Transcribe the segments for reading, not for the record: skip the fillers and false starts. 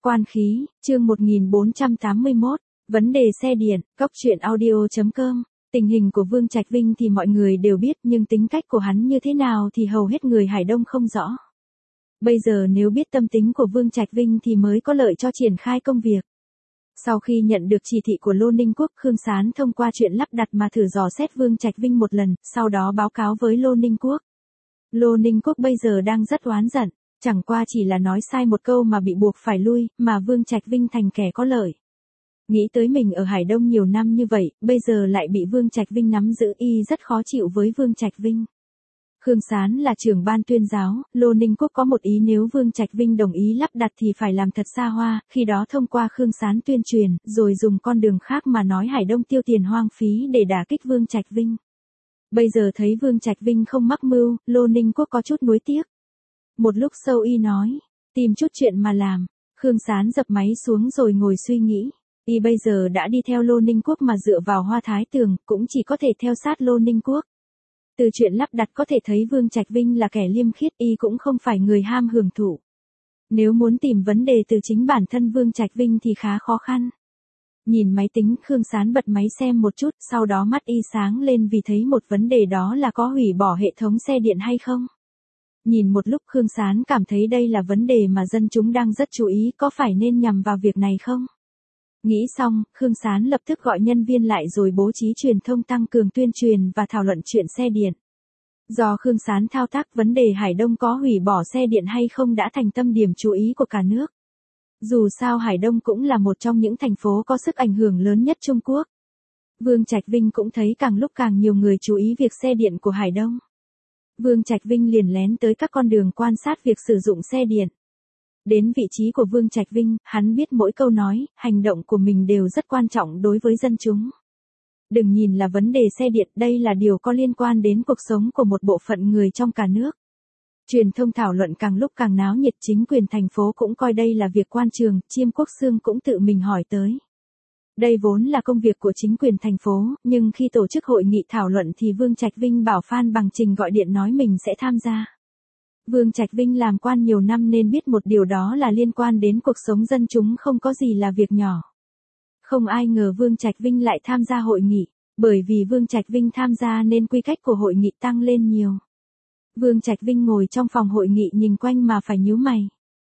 Quan khí, chương 1481, vấn đề xe điện, cóc truyện audio.com. Tình hình của Vương Trạch Vinh thì mọi người đều biết, nhưng tính cách của hắn như thế nào thì hầu hết người Hải Đông không rõ. Bây giờ nếu biết tâm tính của Vương Trạch Vinh thì mới có lợi cho triển khai công việc. Sau khi nhận được chỉ thị của Lô Ninh Quốc, Khương Sán thông qua chuyện lắp đặt mà thử dò xét Vương Trạch Vinh một lần, sau đó báo cáo với Lô Ninh Quốc. Lô Ninh Quốc bây giờ đang rất oán giận, chẳng qua chỉ là nói sai một câu mà bị buộc phải lui, mà Vương Trạch Vinh thành kẻ có lợi. Nghĩ tới mình ở Hải Đông nhiều năm như vậy, bây giờ lại bị Vương Trạch Vinh nắm giữ, y rất khó chịu với Vương Trạch Vinh. Khương Sán là trưởng ban tuyên giáo, Lô Ninh Quốc có một ý, nếu Vương Trạch Vinh đồng ý lắp đặt thì phải làm thật xa hoa, khi đó thông qua Khương Sán tuyên truyền, rồi dùng con đường khác mà nói Hải Đông tiêu tiền hoang phí để đả kích Vương Trạch Vinh. Bây giờ thấy Vương Trạch Vinh không mắc mưu, Lô Ninh Quốc có chút nuối tiếc. Một lúc sau y nói, tìm chút chuyện mà làm. Khương Sán dập máy xuống rồi ngồi suy nghĩ. Y bây giờ đã đi theo Lô Ninh Quốc mà dựa vào Hoa Thái Tường, cũng chỉ có thể theo sát Lô Ninh Quốc. Từ chuyện lắp đặt có thể thấy Vương Trạch Vinh là kẻ liêm khiết, y cũng không phải người ham hưởng thụ. Nếu muốn tìm vấn đề từ chính bản thân Vương Trạch Vinh thì khá khó khăn. Nhìn máy tính, Khương Sán bật máy xem một chút, sau đó mắt y sáng lên vì thấy một vấn đề, đó là có hủy bỏ hệ thống xe điện hay không. Nhìn một lúc, Khương Sán cảm thấy đây là vấn đề mà dân chúng đang rất chú ý, có phải nên nhằm vào việc này không? Nghĩ xong, Khương Sán lập tức gọi nhân viên lại rồi bố trí truyền thông tăng cường tuyên truyền và thảo luận chuyện xe điện. Do Khương Sán thao tác, vấn đề Hải Đông có hủy bỏ xe điện hay không đã thành tâm điểm chú ý của cả nước. Dù sao Hải Đông cũng là một trong những thành phố có sức ảnh hưởng lớn nhất Trung Quốc. Vương Trạch Vinh cũng thấy càng lúc càng nhiều người chú ý việc xe điện của Hải Đông. Vương Trạch Vinh liền lén tới các con đường quan sát việc sử dụng xe điện. Đến vị trí của Vương Trạch Vinh, hắn biết mỗi câu nói, hành động của mình đều rất quan trọng đối với dân chúng. Đừng nhìn là vấn đề xe điện, đây là điều có liên quan đến cuộc sống của một bộ phận người trong cả nước. Truyền thông thảo luận càng lúc càng náo nhiệt, chính quyền thành phố cũng coi đây là việc quan trường, Chiêm Quốc Xương cũng tự mình hỏi tới. Đây vốn là công việc của chính quyền thành phố, nhưng khi tổ chức hội nghị thảo luận thì Vương Trạch Vinh bảo Phan Bằng Trình gọi điện nói mình sẽ tham gia. Vương Trạch Vinh làm quan nhiều năm nên biết một điều, đó là liên quan đến cuộc sống dân chúng không có gì là việc nhỏ. Không ai ngờ Vương Trạch Vinh lại tham gia hội nghị, bởi vì Vương Trạch Vinh tham gia nên quy cách của hội nghị tăng lên nhiều. Vương Trạch Vinh ngồi trong phòng hội nghị nhìn quanh mà phải nhíu mày.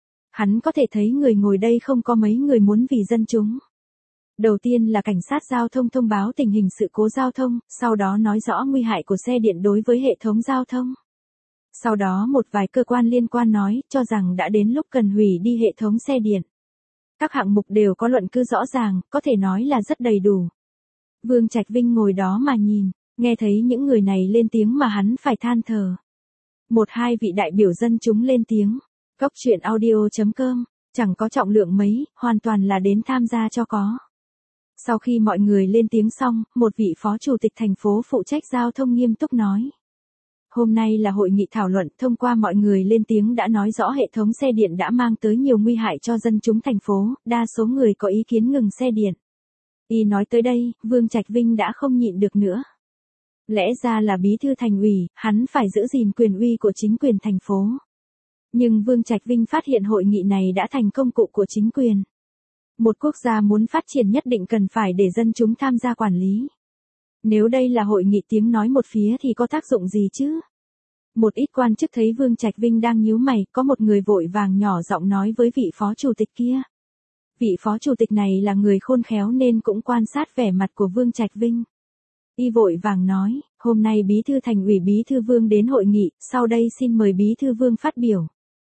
Hắn có thể thấy người ngồi đây không có mấy người muốn vì dân chúng. Đầu tiên là cảnh sát giao thông thông báo tình hình sự cố giao thông, sau đó nói rõ nguy hại của xe điện đối với hệ thống giao thông. Sau đó một vài cơ quan liên quan nói, cho rằng đã đến lúc cần hủy đi hệ thống xe điện. Các hạng mục đều có luận cứ rõ ràng, có thể nói là rất đầy đủ. Vương Trạch Vinh ngồi đó mà nhìn, nghe thấy những người này lên tiếng mà hắn phải than thở. Một hai vị đại biểu dân chúng lên tiếng, cóc truyện audio.com, chẳng có trọng lượng mấy, hoàn toàn là đến tham gia cho có. Sau khi mọi người lên tiếng xong, một vị phó chủ tịch thành phố phụ trách giao thông nghiêm túc nói. Hôm nay là hội nghị thảo luận, thông qua mọi người lên tiếng đã nói rõ hệ thống xe điện đã mang tới nhiều nguy hại cho dân chúng thành phố, đa số người có ý kiến ngừng xe điện. Y nói tới đây, Vương Trạch Vinh đã không nhịn được nữa. Lẽ ra là bí thư thành ủy, hắn phải giữ gìn quyền uy của chính quyền thành phố. Nhưng Vương Trạch Vinh phát hiện hội nghị này đã thành công cụ của chính quyền. Một quốc gia muốn phát triển nhất định cần phải để dân chúng tham gia quản lý. Nếu đây là hội nghị tiếng nói một phía thì có tác dụng gì chứ? Một ít quan chức thấy Vương Trạch Vinh đang nhíu mày, có một người vội vàng nhỏ giọng nói với vị phó chủ tịch kia. Vị phó chủ tịch này là người khôn khéo nên cũng quan sát vẻ mặt của Vương Trạch Vinh. Y vội vàng nói, hôm nay bí thư thành ủy Bí thư Vương đến hội nghị, sau đây xin mời Bí thư Vương phát biểu.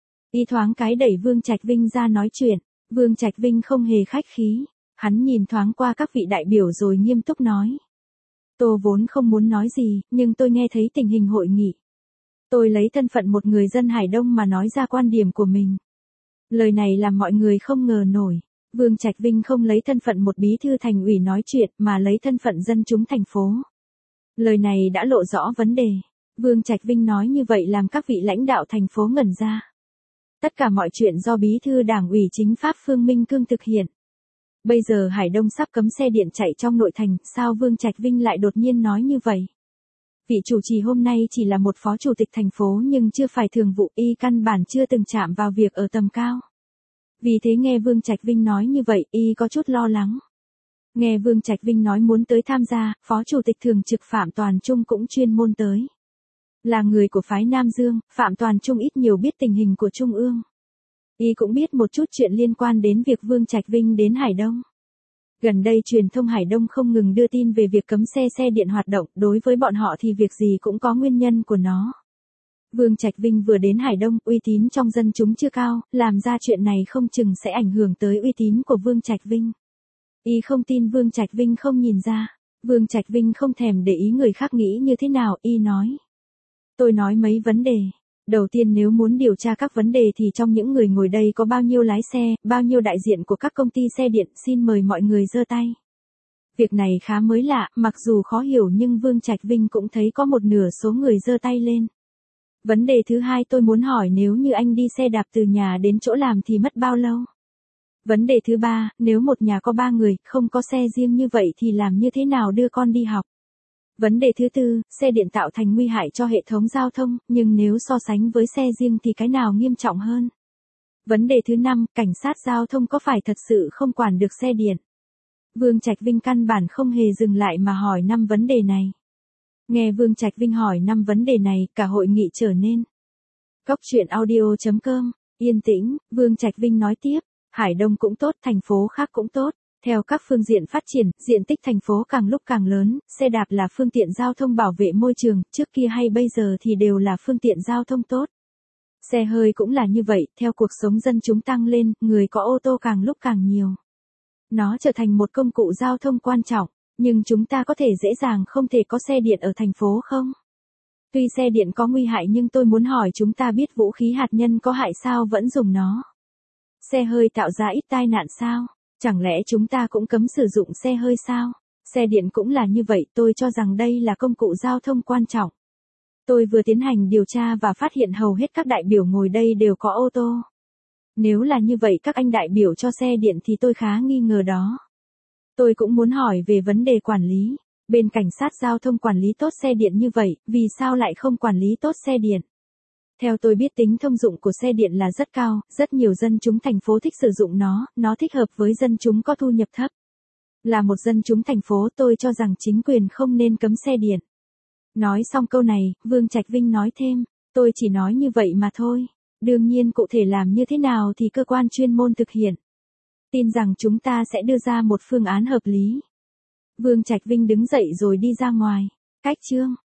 Y thoáng cái đẩy Vương Trạch Vinh ra nói chuyện, Vương Trạch Vinh không hề khách khí, hắn nhìn thoáng qua các vị đại biểu rồi nghiêm túc nói. Tôi vốn không muốn nói gì, nhưng tôi nghe thấy tình hình hội nghị. Tôi lấy thân phận một người dân Hải Đông mà nói ra quan điểm của mình. Lời này làm mọi người không ngờ nổi. Vương Trạch Vinh không lấy thân phận một bí thư thành ủy nói chuyện mà lấy thân phận dân chúng thành phố. Lời này đã lộ rõ vấn đề. Vương Trạch Vinh nói như vậy làm các vị lãnh đạo thành phố ngẩn ra. Tất cả mọi chuyện do bí thư đảng ủy chính pháp Phương Minh Cương thực hiện. Bây giờ Hải Đông sắp cấm xe điện chạy trong nội thành, sao Vương Trạch Vinh lại đột nhiên nói như vậy? Vị chủ trì hôm nay chỉ là một phó chủ tịch thành phố nhưng chưa phải thường vụ, y căn bản chưa từng chạm vào việc ở tầm cao. Vì thế nghe Vương Trạch Vinh nói như vậy, y có chút lo lắng. Nghe Vương Trạch Vinh nói muốn tới tham gia, Phó Chủ tịch Thường trực Phạm Toàn Trung cũng chuyên môn tới. Là người của phái Nam Dương, Phạm Toàn Trung ít nhiều biết tình hình của Trung ương. Y cũng biết một chút chuyện liên quan đến việc Vương Trạch Vinh đến Hải Đông. Gần đây truyền thông Hải Đông không ngừng đưa tin về việc cấm xe điện hoạt động, đối với bọn họ thì việc gì cũng có nguyên nhân của nó. Vương Trạch Vinh vừa đến Hải Đông, uy tín trong dân chúng chưa cao, làm ra chuyện này không chừng sẽ ảnh hưởng tới uy tín của Vương Trạch Vinh. Y không tin Vương Trạch Vinh không nhìn ra. Vương Trạch Vinh không thèm để ý người khác nghĩ như thế nào, y nói. Tôi nói mấy vấn đề. Đầu tiên nếu muốn điều tra các vấn đề thì trong những người ngồi đây có bao nhiêu lái xe, bao nhiêu đại diện của các công ty xe điện, xin mời mọi người giơ tay. Việc này khá mới lạ, mặc dù khó hiểu nhưng Vương Trạch Vinh cũng thấy có một nửa số người giơ tay lên. Vấn đề thứ hai tôi muốn hỏi nếu như anh đi xe đạp từ nhà đến chỗ làm thì mất bao lâu? Vấn đề thứ ba, nếu một nhà có 3 người, không có xe riêng như vậy thì làm như thế nào đưa con đi học? Vấn đề thứ tư, xe điện tạo thành nguy hại cho hệ thống giao thông, nhưng nếu so sánh với xe riêng thì cái nào nghiêm trọng hơn? Vấn đề thứ năm, cảnh sát giao thông có phải thật sự không quản được xe điện? Vương Trạch Vinh căn bản không hề dừng lại mà hỏi 5 vấn đề này. Nghe Vương Trạch Vinh hỏi 5 vấn đề này, cả hội nghị trở nên. Cóc truyện audio.com, yên tĩnh, Vương Trạch Vinh nói tiếp, Hải Đông cũng tốt, thành phố khác cũng tốt. Theo các phương diện phát triển, diện tích thành phố càng lúc càng lớn, xe đạp là phương tiện giao thông bảo vệ môi trường, trước kia hay bây giờ thì đều là phương tiện giao thông tốt. Xe hơi cũng là như vậy, theo cuộc sống dân chúng tăng lên, người có ô tô càng lúc càng nhiều. Nó trở thành một công cụ giao thông quan trọng, nhưng chúng ta có thể dễ dàng không thể có xe điện ở thành phố không? Tuy xe điện có nguy hại nhưng tôi muốn hỏi chúng ta biết vũ khí hạt nhân có hại sao vẫn dùng nó? Xe hơi tạo ra ít tai nạn sao? Chẳng lẽ chúng ta cũng cấm sử dụng xe hơi sao? Xe điện cũng là như vậy, tôi cho rằng đây là công cụ giao thông quan trọng. Tôi vừa tiến hành điều tra và phát hiện hầu hết các đại biểu ngồi đây đều có ô tô. Nếu là như vậy các anh đại biểu cho xe điện thì tôi khá nghi ngờ đó. Tôi cũng muốn hỏi về vấn đề quản lý. Bên cảnh sát giao thông quản lý tốt xe điện như vậy, vì sao lại không quản lý tốt xe điện? Theo tôi biết tính thông dụng của xe điện là rất cao, rất nhiều dân chúng thành phố thích sử dụng nó thích hợp với dân chúng có thu nhập thấp. Là một dân chúng thành phố tôi cho rằng chính quyền không nên cấm xe điện. Nói xong câu này, Vương Trạch Vinh nói thêm, tôi chỉ nói như vậy mà thôi. Đương nhiên cụ thể làm như thế nào thì cơ quan chuyên môn thực hiện. Tin rằng chúng ta sẽ đưa ra một phương án hợp lý. Vương Trạch Vinh đứng dậy rồi đi ra ngoài. Cách chương.